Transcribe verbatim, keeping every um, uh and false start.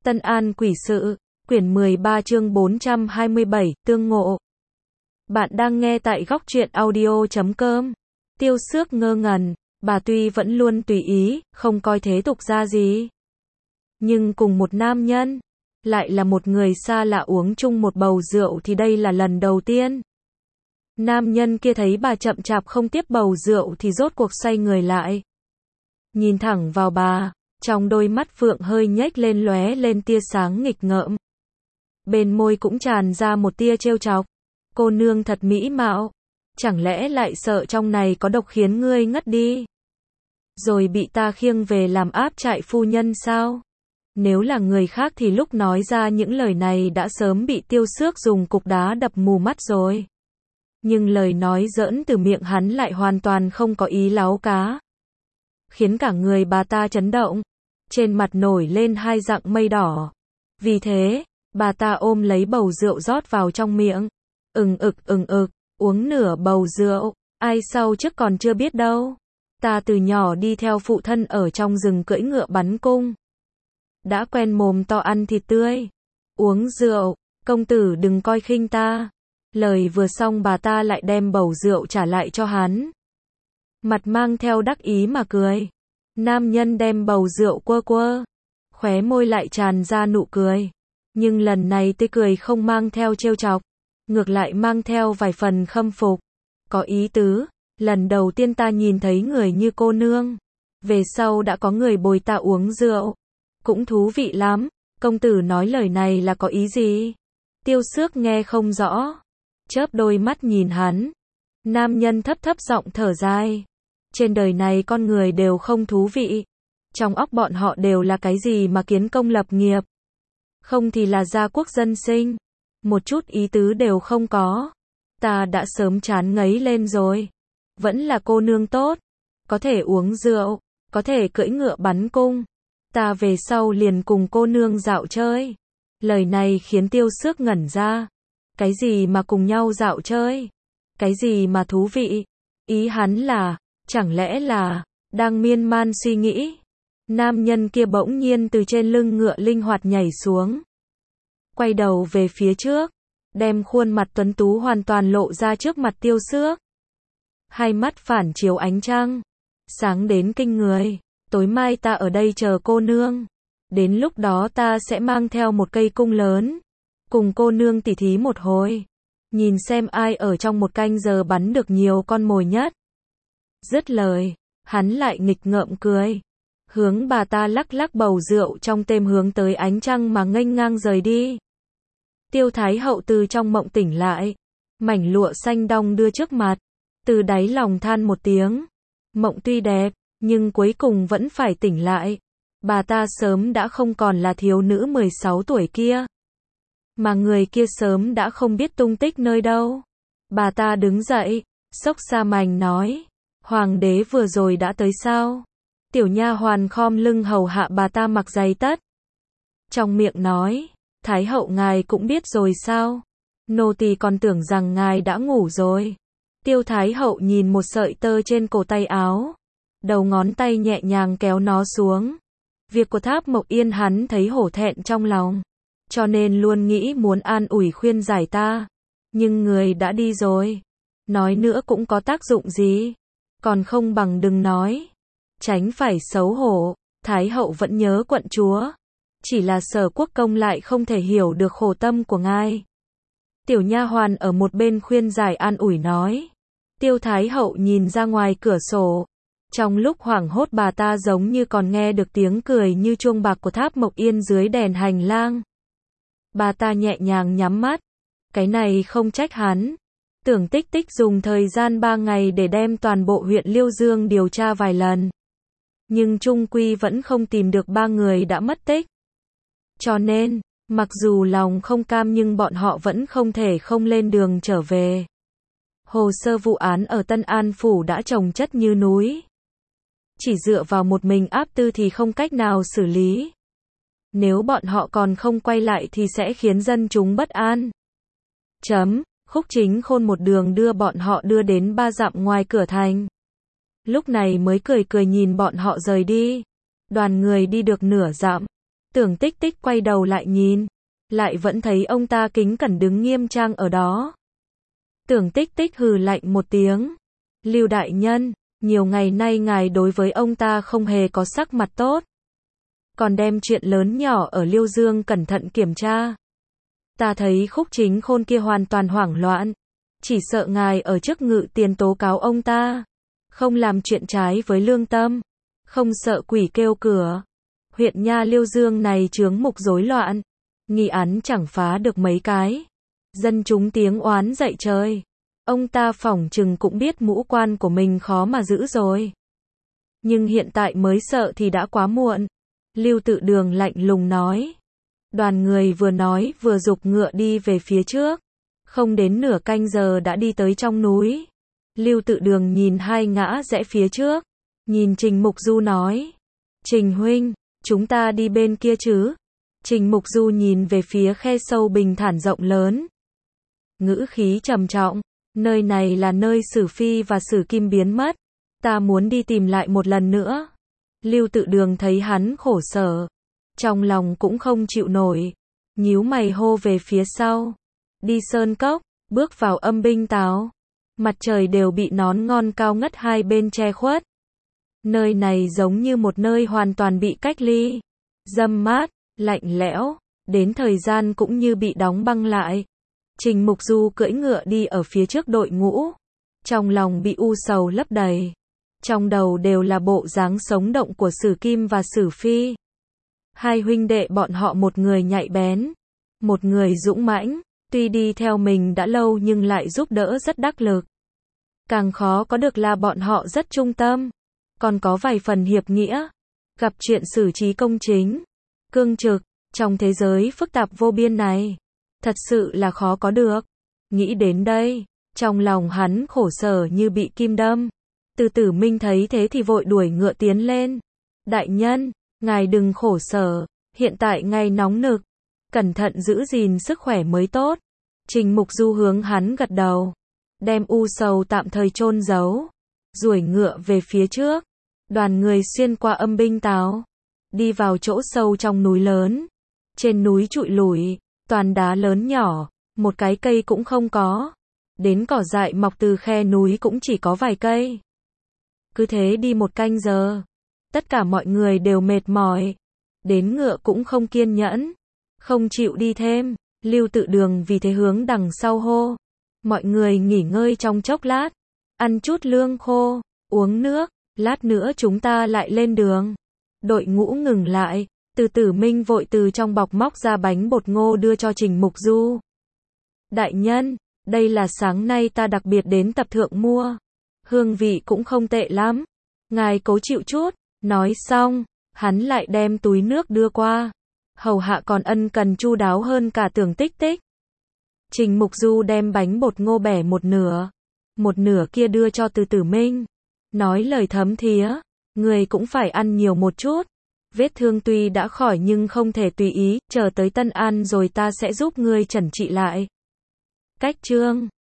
Tân An Quỷ Sự, quyển mười ba chương bốn trăm hai mươi bảy, tương ngộ. Bạn đang nghe tại góc truyện audio chấm com. Tiêu Xước ngơ ngẩn, bà tuy vẫn luôn tùy ý, không coi thế tục ra gì. Nhưng cùng một nam nhân, lại là một người xa lạ uống chung một bầu rượu thì đây là lần đầu tiên. Nam nhân kia thấy bà chậm chạp không tiếp bầu rượu thì rốt cuộc xoay người lại. Nhìn thẳng vào bà, trong đôi mắt phượng hơi nhếch lên lóe lên tia sáng nghịch ngợm. Bên môi cũng tràn ra một tia trêu chọc. Cô nương thật mỹ mạo, chẳng lẽ lại sợ trong này có độc khiến ngươi ngất đi? Rồi bị ta khiêng về làm áp trại phu nhân sao? Nếu là người khác thì lúc nói ra những lời này đã sớm bị Tiêu Xước dùng cục đá đập mù mắt rồi. Nhưng lời nói giỡn từ miệng hắn lại hoàn toàn không có ý láu cá. Khiến cả người bà ta chấn động. Trên mặt nổi lên hai dặng mây đỏ. Vì thế, bà ta ôm lấy bầu rượu rót vào trong miệng. Ừng ực ừng ực, uống nửa bầu rượu, ai sau trước còn chưa biết đâu. Ta từ nhỏ đi theo phụ thân ở trong rừng cưỡi ngựa bắn cung. Đã quen mồm to ăn thịt tươi. Uống rượu, công tử đừng coi khinh ta. Lời vừa xong bà ta lại đem bầu rượu trả lại cho hắn. Mặt mang theo đắc ý mà cười. Nam nhân đem bầu rượu quơ quơ. Khóe môi lại tràn ra nụ cười. Nhưng lần này tươi cười không mang theo trêu chọc. Ngược lại mang theo vài phần khâm phục. Có ý tứ, lần đầu tiên ta nhìn thấy người như cô nương. Về sau đã có người bồi ta uống rượu. Cũng thú vị lắm. Công tử nói lời này là có ý gì? Tiêu Xước nghe không rõ. Chớp đôi mắt nhìn hắn. Nam nhân thấp thấp giọng thở dài. Trên đời này con người đều không thú vị. Trong óc bọn họ đều là cái gì mà kiến công lập nghiệp. Không thì là gia quốc dân sinh. Một chút ý tứ đều không có. Ta đã sớm chán ngấy lên rồi. Vẫn là cô nương tốt. Có thể uống rượu. Có thể cưỡi ngựa bắn cung. Ta về sau liền cùng cô nương dạo chơi. Lời này khiến Tiêu Xước ngẩn ra. Cái gì mà cùng nhau dạo chơi? Cái gì mà thú vị? Ý hắn là, chẳng lẽ là, đang miên man suy nghĩ. Nam nhân kia bỗng nhiên từ trên lưng ngựa linh hoạt nhảy xuống. Quay đầu về phía trước. Đem khuôn mặt tuấn tú hoàn toàn lộ ra trước mặt Tiêu Xước. Hai mắt phản chiếu ánh trăng. Sáng đến kinh người. Tối mai ta ở đây chờ cô nương. Đến lúc đó ta sẽ mang theo một cây cung lớn. Cùng cô nương tỉ thí một hồi. Nhìn xem ai ở trong một canh giờ bắn được nhiều con mồi nhất. Dứt lời, hắn lại nghịch ngợm cười. Hướng bà ta lắc lắc bầu rượu trong têm hướng tới ánh trăng mà nghênh ngang rời đi. Tiêu Thái Hậu từ trong mộng tỉnh lại. Mảnh lụa xanh đong đưa trước mặt. Từ đáy lòng than một tiếng. Mộng tuy đẹp, nhưng cuối cùng vẫn phải tỉnh lại. Bà ta sớm đã không còn là thiếu nữ mười sáu tuổi kia. Mà người kia sớm đã không biết tung tích nơi đâu. Bà ta đứng dậy, xốc xa mành nói. Hoàng đế vừa rồi đã tới sao? Tiểu nha hoàn khom lưng hầu hạ bà ta mặc giày tất. Trong miệng nói. Thái hậu ngài cũng biết rồi sao? Nô tỳ còn tưởng rằng ngài đã ngủ rồi. Tiêu Thái hậu nhìn một sợi tơ trên cổ tay áo. Đầu ngón tay nhẹ nhàng kéo nó xuống. Việc của Tháp Mộc Yên hắn thấy hổ thẹn trong lòng. Cho nên luôn nghĩ muốn an ủi khuyên giải ta. Nhưng người đã đi rồi. Nói nữa cũng có tác dụng gì. Còn không bằng đừng nói. Tránh phải xấu hổ. Thái hậu vẫn nhớ quận chúa. Chỉ là Sở Quốc công lại không thể hiểu được khổ tâm của ngài. Tiểu nha hoàn ở một bên khuyên giải an ủi nói. Tiêu Thái hậu nhìn ra ngoài cửa sổ. Trong lúc hoảng hốt bà ta giống như còn nghe được tiếng cười như chuông bạc của Tháp Mộc Yên dưới đèn hành lang. Bà ta nhẹ nhàng nhắm mắt. Cái này không trách hắn. Tưởng Tích Tích dùng thời gian ba ngày để đem toàn bộ huyện Liêu Dương điều tra vài lần. Nhưng chung quy vẫn không tìm được ba người đã mất tích. Cho nên, mặc dù lòng không cam nhưng bọn họ vẫn không thể không lên đường trở về. Hồ sơ vụ án ở Tân An Phủ đã chồng chất như núi. Chỉ dựa vào một mình áp tư thì không cách nào xử lý. Nếu bọn họ còn không quay lại thì sẽ khiến dân chúng bất an. Chấm, Khúc Chính Khôn một đường đưa bọn họ đưa đến ba dặm ngoài cửa thành. Lúc này mới cười cười nhìn bọn họ rời đi. Đoàn người đi được nửa dặm. Tưởng Tích Tích quay đầu lại nhìn, lại vẫn thấy ông ta kính cẩn đứng nghiêm trang ở đó. Tưởng Tích Tích hừ lạnh một tiếng. Lưu đại nhân, nhiều ngày nay ngài đối với ông ta không hề có sắc mặt tốt. Còn đem chuyện lớn nhỏ ở Liêu Dương cẩn thận kiểm tra. Ta thấy Khúc Chính Khôn kia hoàn toàn hoảng loạn. Chỉ sợ ngài ở trước ngự tiền tố cáo ông ta. Không làm chuyện trái với lương tâm. Không sợ quỷ kêu cửa. Huyện nha Liêu Dương này chướng mục rối loạn. Nghi án chẳng phá được mấy cái. Dân chúng tiếng oán dậy trời. Ông ta phỏng chừng cũng biết mũ quan của mình khó mà giữ rồi. Nhưng hiện tại mới sợ thì đã quá muộn. Lưu Tự Đường lạnh lùng nói. Đoàn người vừa nói vừa giục ngựa đi về phía trước. Không đến nửa canh giờ đã đi tới trong núi. Lưu Tự Đường nhìn hai ngã rẽ phía trước. Nhìn Trình Mục Du nói. Trình huynh, chúng ta đi bên kia chứ? Trình Mục Du nhìn về phía khe sâu bình thản rộng lớn. Ngữ khí trầm trọng. Nơi này là nơi Sử Phi và Sử Kim biến mất. Ta muốn đi tìm lại một lần nữa. Lưu Tự Đường thấy hắn khổ sở. Trong lòng cũng không chịu nổi. Nhíu mày hô về phía sau. Đi sơn cốc, bước vào âm binh táo. Mặt trời đều bị nón ngon cao ngất hai bên che khuất. Nơi này giống như một nơi hoàn toàn bị cách ly. Râm mát, lạnh lẽo, đến thời gian cũng như bị đóng băng lại. Trình Mục Du cưỡi ngựa đi ở phía trước đội ngũ. Trong lòng bị u sầu lấp đầy. Trong đầu đều là bộ dáng sống động của Sử Kim và Sử Phi. Hai huynh đệ bọn họ một người nhạy bén, một người dũng mãnh, tuy đi theo mình đã lâu nhưng lại giúp đỡ rất đắc lực. Càng khó có được là bọn họ rất trung tâm, còn có vài phần hiệp nghĩa, gặp chuyện xử trí công chính, cương trực, trong thế giới phức tạp vô biên này, thật sự là khó có được. Nghĩ đến đây, trong lòng hắn khổ sở như bị kim đâm. Từ Tử Minh thấy thế thì vội đuổi ngựa tiến lên. Đại nhân, ngài đừng khổ sở, hiện tại ngày nóng nực, cẩn thận giữ gìn sức khỏe mới tốt. Trình Mục Du hướng hắn gật đầu, đem u sầu tạm thời chôn giấu, duỗi ngựa về phía trước. Đoàn người xuyên qua âm binh táo, đi vào chỗ sâu trong núi lớn. Trên núi trụi lủi, toàn đá lớn nhỏ, một cái cây cũng không có. Đến cỏ dại mọc từ khe núi cũng chỉ có vài cây. Cứ thế đi một canh giờ, tất cả mọi người đều mệt mỏi, đến ngựa cũng không kiên nhẫn, không chịu đi thêm. Lưu Tự Đường vì thế hướng đằng sau hô, mọi người nghỉ ngơi trong chốc lát, ăn chút lương khô, uống nước, lát nữa chúng ta lại lên đường. Đội ngũ ngừng lại, Từ Tử Minh vội từ trong bọc móc ra bánh bột ngô đưa cho Trình Mục Du. Đại nhân, đây là sáng nay ta đặc biệt đến tập thượng mua, hương vị cũng không tệ lắm, ngài cố chịu chút. Nói xong, hắn lại đem túi nước đưa qua. Hầu hạ còn ân cần chu đáo hơn cả Tưởng Tích Tích. Trình Mục Du đem bánh bột ngô bẻ một nửa, một nửa kia đưa cho Từ Tử Minh. Nói lời thấm thía, người cũng phải ăn nhiều một chút. Vết thương tuy đã khỏi nhưng không thể tùy ý, chờ tới Tân An rồi ta sẽ giúp ngươi chẩn trị lại. Cách chương